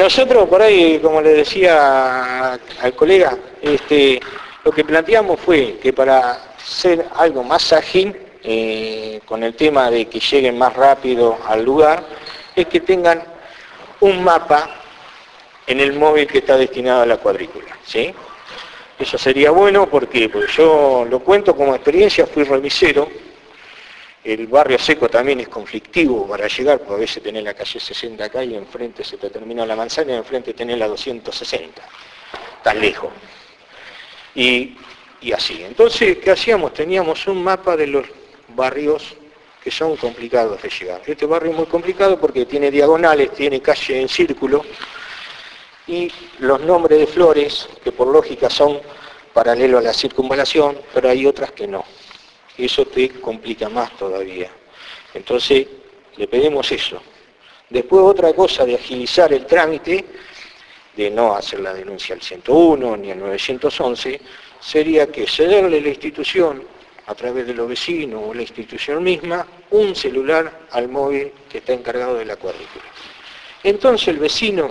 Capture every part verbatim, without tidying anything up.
nosotros por ahí, como le decía al colega, este, lo que planteamos fue que para ser algo más ágil, eh, con el tema de que lleguen más rápido al lugar, es que tengan un mapa en el móvil que está destinado a la cuadrícula, ¿sí? Eso sería bueno porque, porque yo lo cuento como experiencia, fui remisero. El barrio seco también es conflictivo para llegar, porque a veces tenés la calle sesenta acá y enfrente se te termina la manzana y enfrente tenés la doscientos sesenta. Tan lejos. Y, y así. Entonces, ¿qué hacíamos? Teníamos un mapa de los barrios que son complicados de llegar. Este barrio es muy complicado porque tiene diagonales, tiene calle en círculo, y los nombres de flores, que por lógica son paralelo a la circunvalación, pero hay otras que no. Eso te complica más todavía. Entonces, le pedimos eso. Después, otra cosa de agilizar el trámite, de no hacer la denuncia al ciento uno ni al novecientos once, sería que cederle a la institución, a través de los vecinos o la institución misma, un celular al móvil que está encargado de la cuadrícula. Entonces el vecino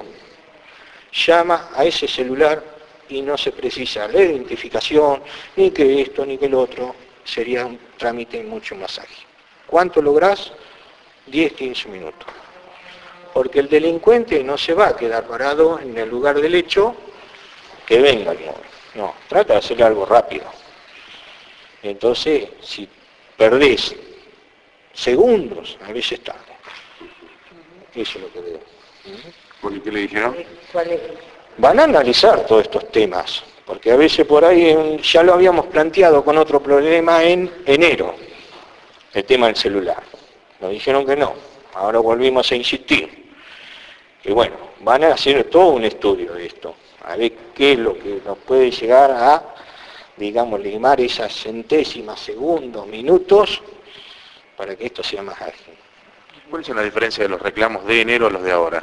llama a ese celular y no se precisa la identificación, ni que esto, ni que el otro. Sería un trámite mucho más ágil. ¿Cuánto lográs? diez a quince minutos. Porque el delincuente no se va a quedar parado en el lugar del hecho que venga el móvil. No, trata de hacer algo rápido. Entonces, si perdés segundos, a veces tarde. Eso es lo que veo. ¿Por qué le dijeron? Van a analizar todos estos temas. Porque a veces por ahí ya lo habíamos planteado con otro problema en enero, el tema del celular. Nos dijeron que no, ahora volvimos a insistir. Que bueno, van a hacer todo un estudio de esto, a ver qué es lo que nos puede llegar a, digamos, limar esas centésimas, segundos, minutos, para que esto sea más ágil. ¿Cuáles son las diferencias de los reclamos de enero a los de ahora?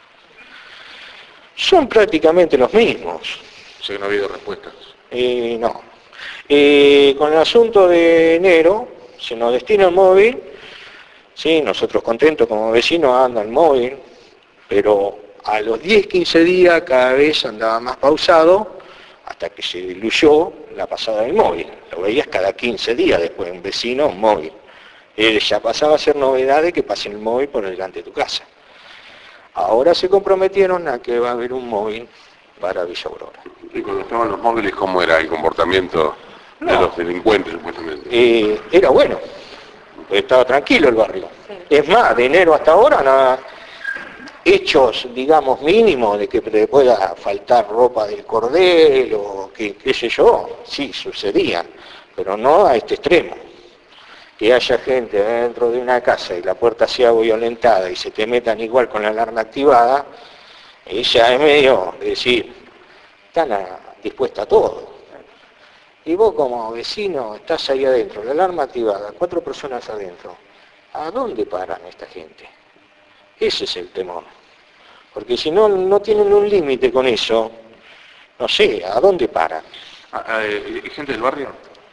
Son prácticamente los mismos. Sé que no ha habido respuestas. Eh, no. Eh, con el asunto de enero, se nos destina el móvil, sí, nosotros contentos como vecinos anda el móvil, pero a los diez a quince días cada vez andaba más pausado, hasta que se diluyó la pasada del móvil. Lo veías cada quince días después, un vecino, un móvil. Eh, ya pasaba a ser novedad de que pasen el móvil por delante de tu casa. Ahora se comprometieron a que va a haber un móvil para Villa Aurora. ¿Y cuando estaban los móviles, cómo era el comportamiento de No. los delincuentes, supuestamente? Eh, era bueno, estaba tranquilo el barrio. Es más, de enero hasta ahora, nada, hechos, digamos, mínimos de que te pueda faltar ropa del cordel o que, qué sé yo, sí, sucedían, pero no a este extremo. Que haya gente dentro de una casa y la puerta sea violentada y se te metan igual con la alarma activada, ella es medio de decir, están a, dispuesta a todo. Y vos como vecino estás ahí adentro, la alarma activada, cuatro personas adentro. ¿A dónde paran esta gente? Ese es el temor. Porque si no, no tienen un límite con eso, no sé, ¿a dónde paran? ¿Hay gente del barrio?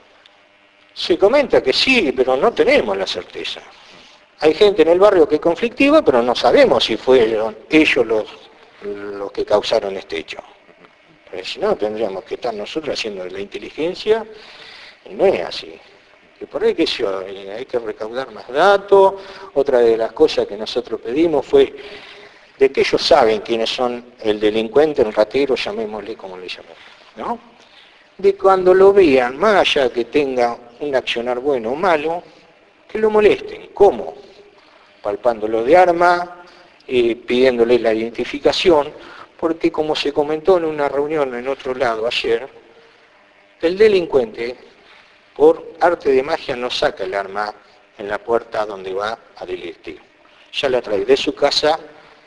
Se comenta que sí, pero no tenemos la certeza. Hay gente en el barrio que es conflictiva, pero no sabemos si fueron ellos los, los que causaron este hecho. Porque si no, tendríamos que estar nosotros haciendo la inteligencia, y no es así. Que por ahí que yo, hay que recaudar más datos. Otra de las cosas que nosotros pedimos fue de que ellos saben quiénes son el delincuente, el ratero, llamémosle como le llamemos, ¿no? De cuando lo vean, más allá que tenga un accionar bueno o malo, que lo molesten. ¿Cómo? Palpándolo de arma, eh, pidiéndole la identificación, porque como se comentó en una reunión en otro lado ayer, el delincuente, por arte de magia, no saca el arma en la puerta donde va a delinquir. Ya la trae de su casa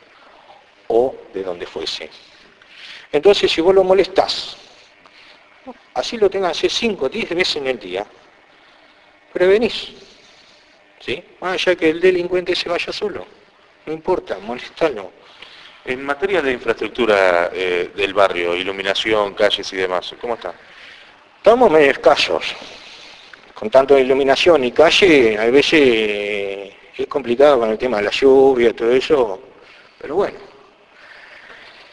o de donde fuese. Entonces, si vos lo molestás, así lo tengan hacer cinco o diez veces en el día, prevenís, ¿sí? Más allá que el delincuente se vaya solo, no importa, molestalo. En materia de infraestructura eh, del barrio, iluminación, calles y demás, ¿cómo está? Estamos medio escasos, con tanto de iluminación y calle, a veces eh, es complicado con el tema de la lluvia, todo eso, pero bueno.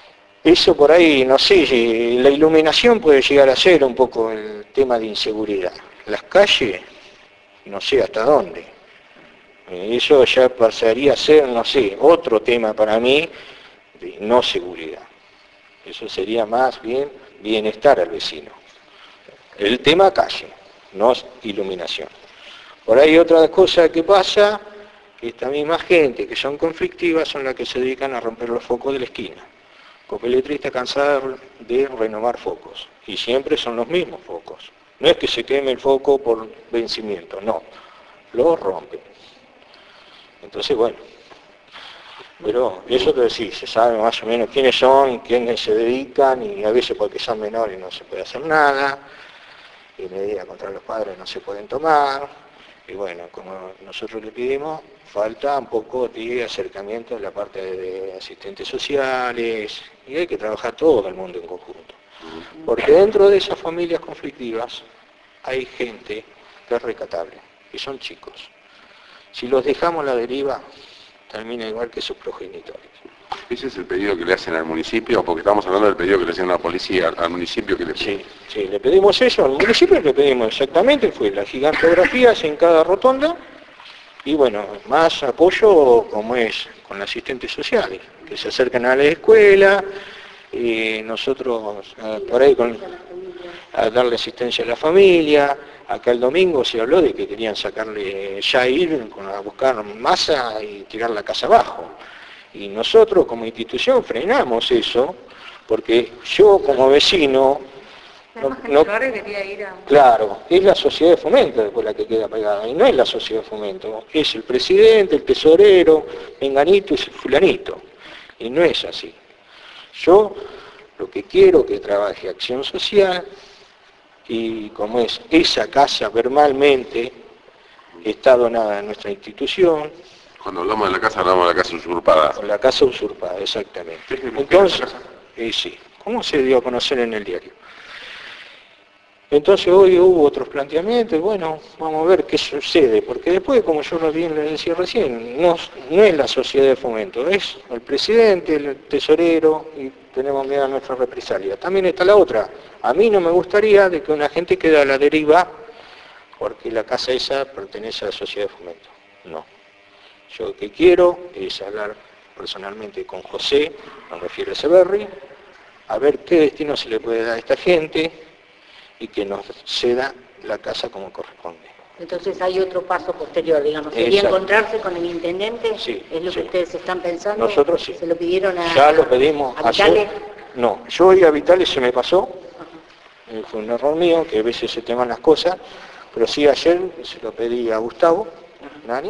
Eso por ahí, no sé, la iluminación puede llegar a ser un poco el tema de inseguridad. Las calles, no sé hasta dónde. Eso ya pasaría a ser, no sé, otro tema para mí de no seguridad. Eso sería más bien bienestar al vecino. El tema calle, no iluminación. Por ahí otra cosa que pasa, que esta misma gente que son conflictivas son las que se dedican a romper los focos de la esquina. Copeletri está cansada de renovar focos, y siempre son los mismos focos. No es que se queme el foco por vencimiento, no, lo rompen. Entonces, bueno, pero eso te decís, se sabe más o menos quiénes son, quiénes se dedican, y a veces porque son menores no se puede hacer nada, y medidas contra los padres no se pueden tomar, y bueno, como nosotros le pedimos, falta un poco de acercamiento en la parte de asistentes sociales, y hay que trabajar todo el mundo en conjunto. Porque dentro de esas familias conflictivas hay gente que es recatable, y son chicos. Si los dejamos a la deriva, termina igual que sus progenitores. ¿Ese es el pedido que le hacen al municipio? Porque estamos hablando del pedido que le hacen a la policía, al municipio que le piden. Sí, sí, le pedimos eso, al municipio le pedimos exactamente, fue las gigantografías en cada rotonda, y bueno, más apoyo como es con asistentes sociales, que se acercan a la escuela, y nosotros eh, por ahí con, a darle asistencia a la familia. Acá el domingo se habló de que querían sacarle, ya ir a buscar masa y tirar la casa abajo. Y nosotros como institución frenamos eso, porque yo como vecino... No, no, claro, es la sociedad de fomento después la que queda pegada, y no es la sociedad de fomento, es el presidente, el tesorero, menganito y fulanito, y no es así. Yo lo que quiero que trabaje acción social, y como es esa casa verbalmente está donada a nuestra institución. Cuando hablamos de la casa, hablamos de la casa usurpada. Con la casa usurpada, exactamente. Entonces, eh, sí, ¿cómo se dio a conocer en el diario? Entonces hoy hubo otros planteamientos, bueno, vamos a ver qué sucede, porque después, como yo bien le decía recién, no, no es la sociedad de fomento, es el presidente, el tesorero, y tenemos miedo a nuestra represalia. También está la otra, a mí no me gustaría de que una gente quede a la deriva, porque la casa esa pertenece a la sociedad de fomento, no. Yo lo que quiero es hablar personalmente con José, me refiero a Echeverri, a ver qué destino se le puede dar a esta gente, y que nos ceda la casa como corresponde. Entonces hay otro paso posterior, digamos, ¿sería Exacto. encontrarse con el intendente? Sí, ¿Es lo sí. que ustedes están pensando? Nosotros sí. ¿Se lo pidieron a Ya lo pedimos. a Vitale? No, yo hoy a Vitale se me pasó, eh, fue un error mío, que a veces se teman las cosas, pero sí ayer se lo pedí a Gustavo, Nani,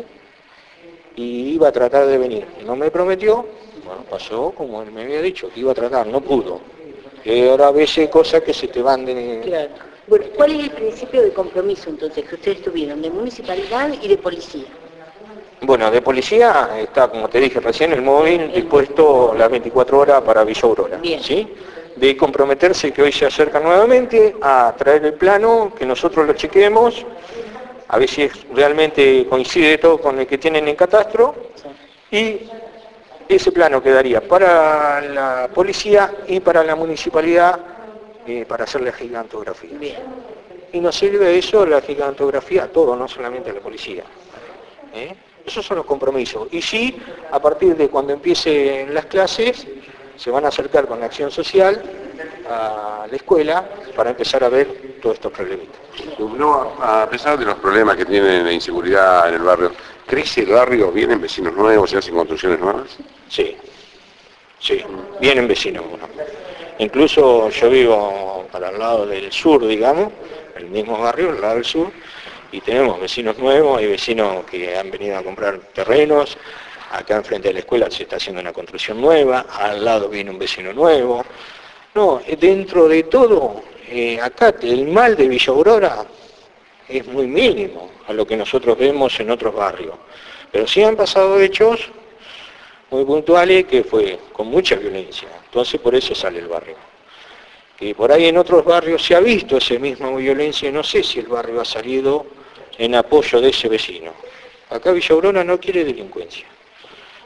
y iba a tratar de venir. No me prometió, bueno, pasó como él me había dicho, que iba a tratar, no pudo. Eh, ahora a veces hay cosas que se te van de... Claro. Bueno, ¿cuál es el principio de compromiso entonces que ustedes tuvieron de municipalidad y de policía? Bueno, de policía está, como te dije recién, el móvil dispuesto las veinticuatro horas para Villa Aurora. Bien. ¿Sí? De comprometerse que hoy se acerca nuevamente a traer el plano, que nosotros lo chequeemos, a ver si realmente coincide todo con el que tienen en catastro, Sí. y ese plano quedaría para la policía y para la municipalidad eh, para hacer la gigantografía. Bien. Y nos sirve eso, la gigantografía, a todo, no solamente a la policía. ¿Eh? Esos son los compromisos. Y sí, a partir de cuando empiecen las clases, se van a acercar con la acción social a la escuela para empezar a ver todos estos problemitas. No, a pesar de los problemas que tiene la inseguridad en el barrio, ¿crece el barrio? ¿Vienen vecinos nuevos? ¿Se hacen construcciones nuevas? Sí, sí, vienen vecinos uno. Incluso yo vivo para el lado del sur, digamos, el mismo barrio, al lado del sur, y tenemos vecinos nuevos, hay vecinos que han venido a comprar terrenos, acá enfrente de la escuela se está haciendo una construcción nueva, al lado viene un vecino nuevo. No, dentro de todo, eh, acá el mal de Villa Aurora es muy mínimo a lo que nosotros vemos en otros barrios. Pero sí han pasado hechos muy puntuales que fue con mucha violencia. Entonces por eso sale el barrio. Que por ahí en otros barrios se ha visto esa misma violencia y no sé si el barrio ha salido en apoyo de ese vecino. Acá Villa Aurora no quiere delincuencia.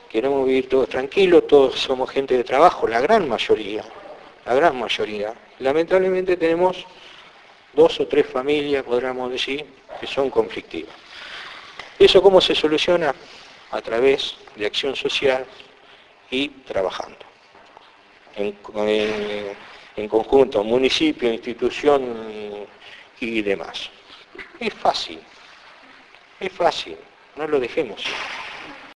queremos vivir todos tranquilos, todos somos gente de trabajo, la gran mayoría, la gran mayoría. Lamentablemente tenemos dos o tres familias, podríamos decir, que son conflictivas. ¿Eso cómo se soluciona? A través de acción social y trabajando. En, en, en conjunto, municipio, institución y demás. Es fácil, es fácil, no lo dejemos.